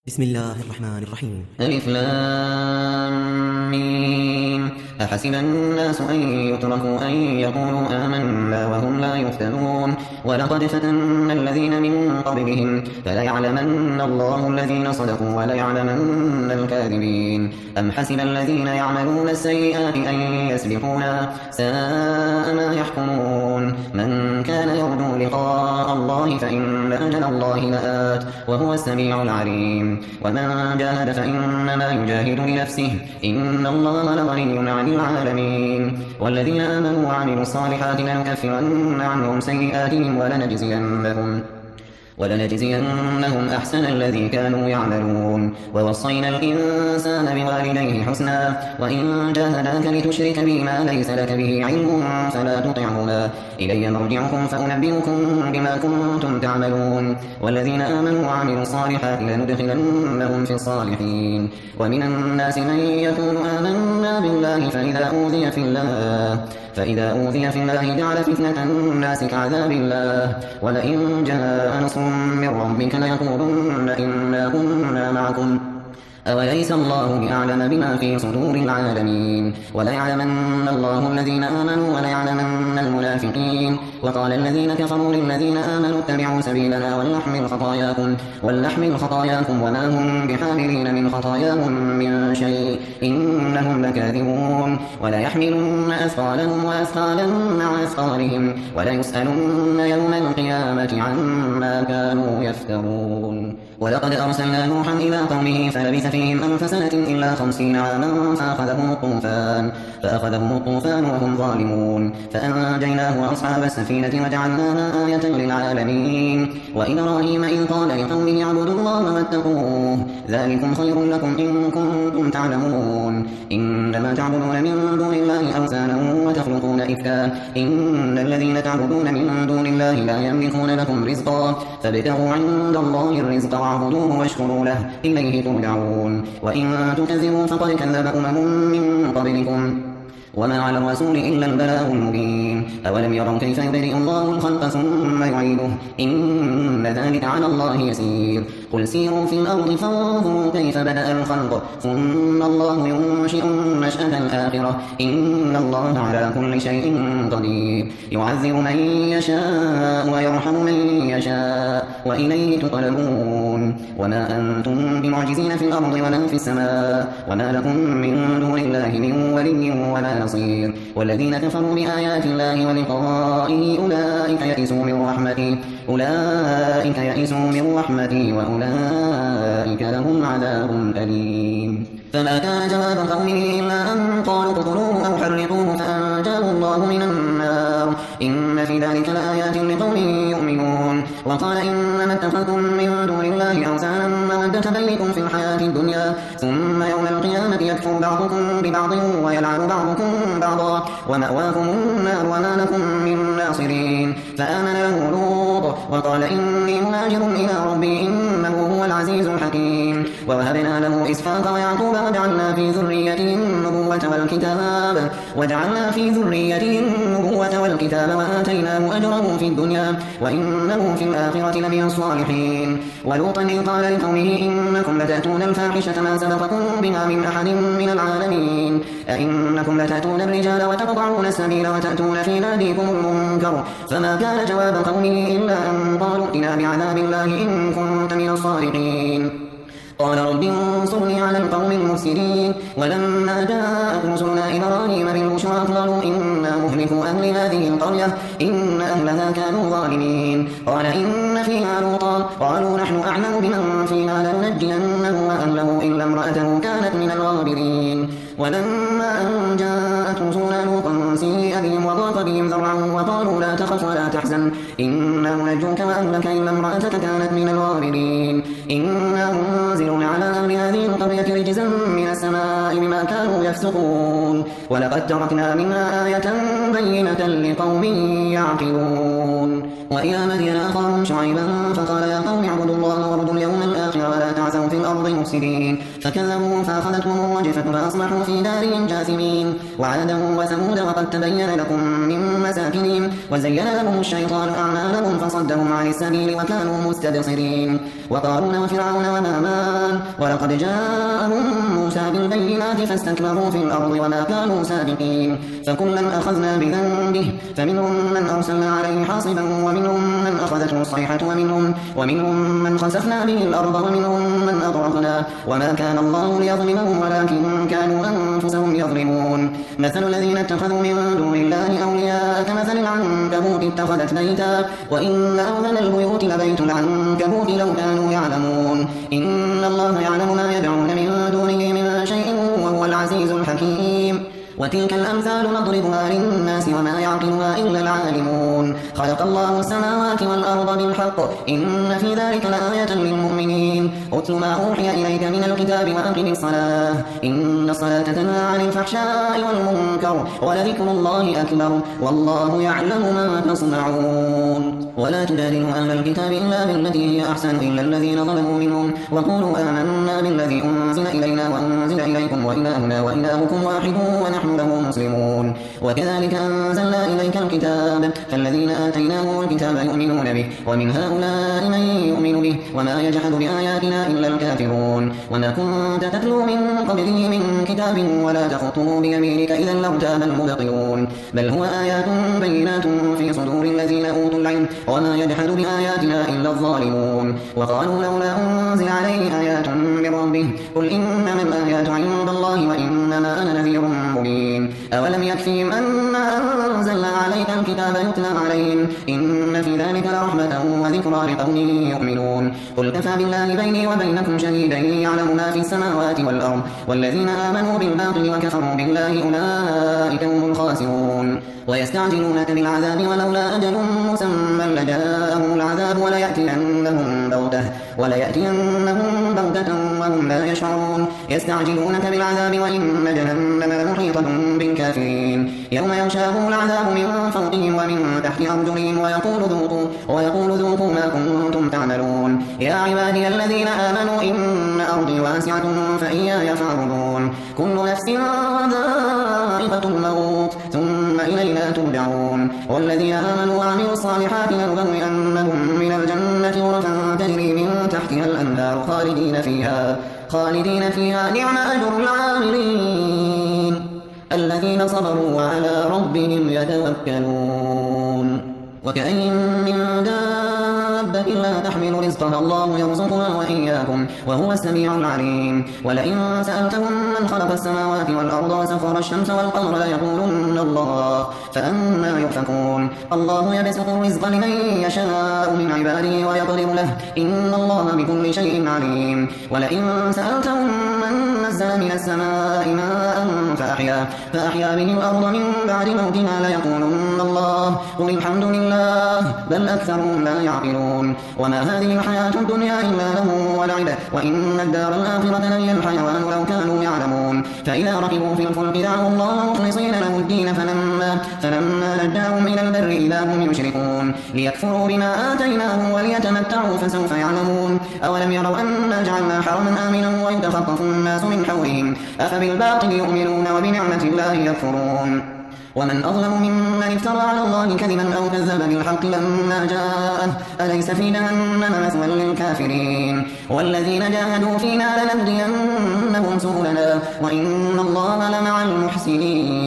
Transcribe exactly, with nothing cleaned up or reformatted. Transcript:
بسم الله الرحمن الرحيم. ألف لام ميم. أحسب الناس أن يتركوا أن يقولوا آمنا وهم لا يفتنون ولقد فتنا الذين من قبلهم فليعلمن الله الذين صدقوا وليعلمن الكاذبين. أم حسب الذين يعملون السيئات أن يسبقونا ساء ما يحكمون. من كان يرجو لقاء الله فإن أجل الله لآت وهو السميع العليم. ومن جاهد فإنما يجاهد لنفسه إن الله لغني عن العالمين. والذين آمنوا وعملوا الصالحات لنكفرن عنهم سيئاتهم ولنجزينهم ولنجزينهم أحسن الذي كانوا يعملون. ووصينا الإنسان بوالديه حسنا وإن جاهداك لتشرك بي ما ليس لك به علم فلا تطعهما إلي مرجعكم فأنبئكم بما كنتم تعملون. والذين آمنوا وعملوا الصالحات لندخلنهم في الصالحين. ومن الناس من يقول آمنا بالله فإذا أوذي في الله فإذا أوذي في الله جعل فتنة الناس كعذاب الله ولئن جاء نصر من ربك ليقولن إنا كنا معكم أوليس الله بأعلم بما في صدور العالمين. وليعلمن الله الذين آمنوا وليعلمن المنافقين. وقال الذين كفروا للذين آمنوا اتبعوا سبيلنا ولنحمل خطاياكم ولنحمل خطاياكم وما هم بحاملين من خطاياهم من شيء إنهم لكاذبون. وليحملن أثقالهم وأثقالا مع أثقالهم وليسألن يوم القيامة عما كانوا يفترون. ولقد أرسلنا نوحا إلى قومه فلبث فيهم ألف سنة إلا خمسين عاما فأخذهم الطوفان فأخذهم الطوفان وهم ظالمون فأنجيناه وأصحاب السفينة وجعلناها آية للعالمين. وإبراهيم إذ قال لقومه اعبدوا الله واتقوه ذلكم خير لكم إن كنتم تعلمون. إنما تعبدون من دون الله أوثانا وتخلقون إفكا إن الذين تعبدون من دون الله لا يملكون لكم رزقا فابتغوا عند الله الرزق واعبدوه واشكروا له إليه ترجعون. وإن تكذبوا فقد كذب أمم من قبلكم وما على الرسول إلا البلاغ المبين. أولم يروا كيف يبدئ الله الخلق ثم يعيده إن ذلك على الله يسير. قل سيروا في الأرض فانظروا كيف بدأ الخلق ثم الله ينشئ النشأة الآخرة إن الله على كل شيء قدير. يعذب من يشاء ويرحم من يشاء وإليه تقلبون. وما أنتم بمعجزين في الأرض ولا في السماء وما لكم من دون الله من ولي ولا نصير. والذين كفروا بآيات الله ولقائه أولئك يئسوا من رحمتي أولئك يئسوا من رحمتي وأولئك لهم عذاب أليم. فما كان جواب قومه إلا أن قالوا اقتلوه أو حرقوه فأنجاه الله من النار إن في ذلك لآيات لقوم يؤمنون. وقال إنما اتخذتم من دون الله أوثانا مودة بينكم في الحياة الدنيا ثم يوم القيامة يكفر بعضكم ببعض ويلعن بعضكم بعضا ومأواكم النار وما لكم من ناصرين. فآمن له لوط وقال إني مهاجر إلى ربي إنه هو العزيز الحكيم. ووهبنا له إسحاق ويعقوب وجعلنا في ذريته النبوة والكتاب وجعلنا في ذريته النبوة والكتاب وآتيناه أجره في الدنيا وإنه في الآخرة لمن الصالحين. ولوطا إذ قال لقومه إنكم لتأتون الفاحشة ما سبقكم بها من أحد من العالمين أئنكم لتأتون الرجال وتقطعون السبيل وتأتون في ناديكم المنكر. فما كان جواب قومه إلا أن قالوا ائتنا بعذاب الله إن كنت من الصادقين. قال رب انصرني على القوم المفسدين. ولما جاءت رسلنا إبراهيم بالبشرى قالوا إنا مهلكوا أهل هذه القرية إن أهلها كانوا ظالمين. قال إن فيها لوطا قالوا نحن أعلم بمن فيها لننجينه وأهله إلا امرأته كانت من الغابرين. ولما أن جاءت رسلنا لوطا سيء بهم وضاق بهم ذرعا وقالوا لا تخف ولا تحزن إنا منجوك وأهلك إلا امرأتك كانت من الغابرين. إنا منزلون على أهل هذه القرية رجزا من السماء بما كانوا يفسقون. ولقد تركنا منها آية بينة لقوم يعقلون. وإلى مدين أخاهم شعيبا فقال يا قوم اعبدوا الله وارجوا اليوم الآخر ولا تعثوا في الأرض مفسدين. فكذبوا فأخذتهم الرجفة فأصبحوا في دارهم جاثمين. وعادا وثمود وقد تبين لكم من مساكنهم وزين لهم الشيطان أعمالهم فصدهم عن السبيل وكانوا مستبصرين. وقارون وفرعون وهامان ولقد جاءهم موسى بالبينات فاستكبروا في الأرض وما كانوا سابقين فكلا أخذنا بذنبه فمنهم من أرسلنا عليه حاصبا ومنهم من أخذته الصيحة ومنهم, ومنهم من خسفنا به الأرض ومنهم من أغرقنا وما كان الله ليظلمهم ولكن كانوا أنفسهم يظلمون مثل الذين اتخذوا من دون الله أولياء كمثل العنكبوت اتخذت بيتا وإن أوهن البيوت لبيت العنكبوت لو كانوا يعلمون إن الله يعلم ما يدعون من دونه من شيء وهو العزيز الحكيم وتلك الأمثال نضربها للناس وما يعقلها إلا العالمون خلق الله السماوات والأرض بالحق إن في ذلك لآية للمؤمنين أتل ما أوحي إليك من الكتاب وأقم الصلاة إن الصلاة تنهى عن الفحشاء والمنكر ولذكر الله أكبر والله يعلم ما تصنعون ولا تجادلوا أهل الكتاب إلا بالتي هي أحسن إلا الذين ظلموا منهم وقولوا آمنا بالذي أنزل إلينا وأنزل إليكم وإلهنا وإلهكم واحد ونحن له مسلمون وكذلك أنزلنا إليك الكتاب فالذين آتيناهم الكتاب يؤمنون به ومن هؤلاء من يؤمن به وما يجحد بآياتنا إلا الكافرون وما كنت تتلو من قبله من كتاب ولا تخطه بيمينك إذا لارتاب المبطلون بل هو آيات بينات في صدور الذين أوتوا العلم وما يجحد بآياتنا إلا الظالمون وقالوا لولا أنزل عليه آيات من ربه قل إنما الآيات عند الله وإنما أنا نذير مبين أولم يكفيهم أنا أنزلنا عليك الكتاب يتلى عليهم إن في ذلك لرحمة وذكرى لقوم يؤمنون قل كفى بالله بيني وبينكم شهيدا يعلم ما في السماوات والأرض والذين آمنوا بالباطل وكفروا بالله أولئك هم الخاسرون ويستعجلونك بالعذاب ولولا أجل مسمى لجاءهم العذاب وليأتينهم بغتة وليأتينهم بغتة وهم لا يشعرون يستعجلونك بالعذاب وإن جهنم لمحيطة بالكافرين يوم يغشاهم العذاب من فوقهم ومن تحت أرجلهم ويقول ذوقوا ويقول ذوقوا ما كنتم تعملون يا عبادي الذين آمنوا إن أرضي واسعة فإياي فاعبدون كل نفس ذائقة الموت ثم إلينا ترجعون والذين آمنوا وعملوا الصالحات لنبوئنهم من الجنة غرفا تجري من تحتها الأنهار خالدين فيها خالدين فيها نعم أجر العاملين الذين صبروا وعلى ربهم يتوكلون وكأين من دابة لا تحمل رزقها الله يرزقها وإياكم وهو السميع العليم ولئن سألتهم من خلق السماوات والأرض وسخر الشمس والقمر ليقولن الله فأنى يؤفكون الله يبسط الرزق لمن يشاء من عباده ويقدر له إن الله بكل شيء عليم ولئن سألتهم من نزل من السماء ماء فأحيا, فأحيا به الأرض من بعد موتها ليقولن الله قل الحمد لله بل أكثرهم لا يعقلون وما هذه الحياة الدنيا إلا له ولعب وإن الدار الآخرة لهي الحيوان لو كانوا يعلمون فإذا ركبوا في الفلك دعوا الله مخلصين له الدين فلما, فلما نجاهم إلى البر إذا هم يشركون ليكفروا بما آتيناهم وليتمتعوا فسوف يعلمون أولم يروا أنا جعلنا حرما آمنا ويتخطف الناس من حولهم أفبالباطل يؤمنون وبنعمة الله يكفرون ومن أظلم ممن افترى على الله كذبا أو كذب بالحق لما جاءه أليس في جهنم مثوى للكافرين والذين جاهدوا فينا لنهدينهم سبلنا وإن الله لمع المحسنين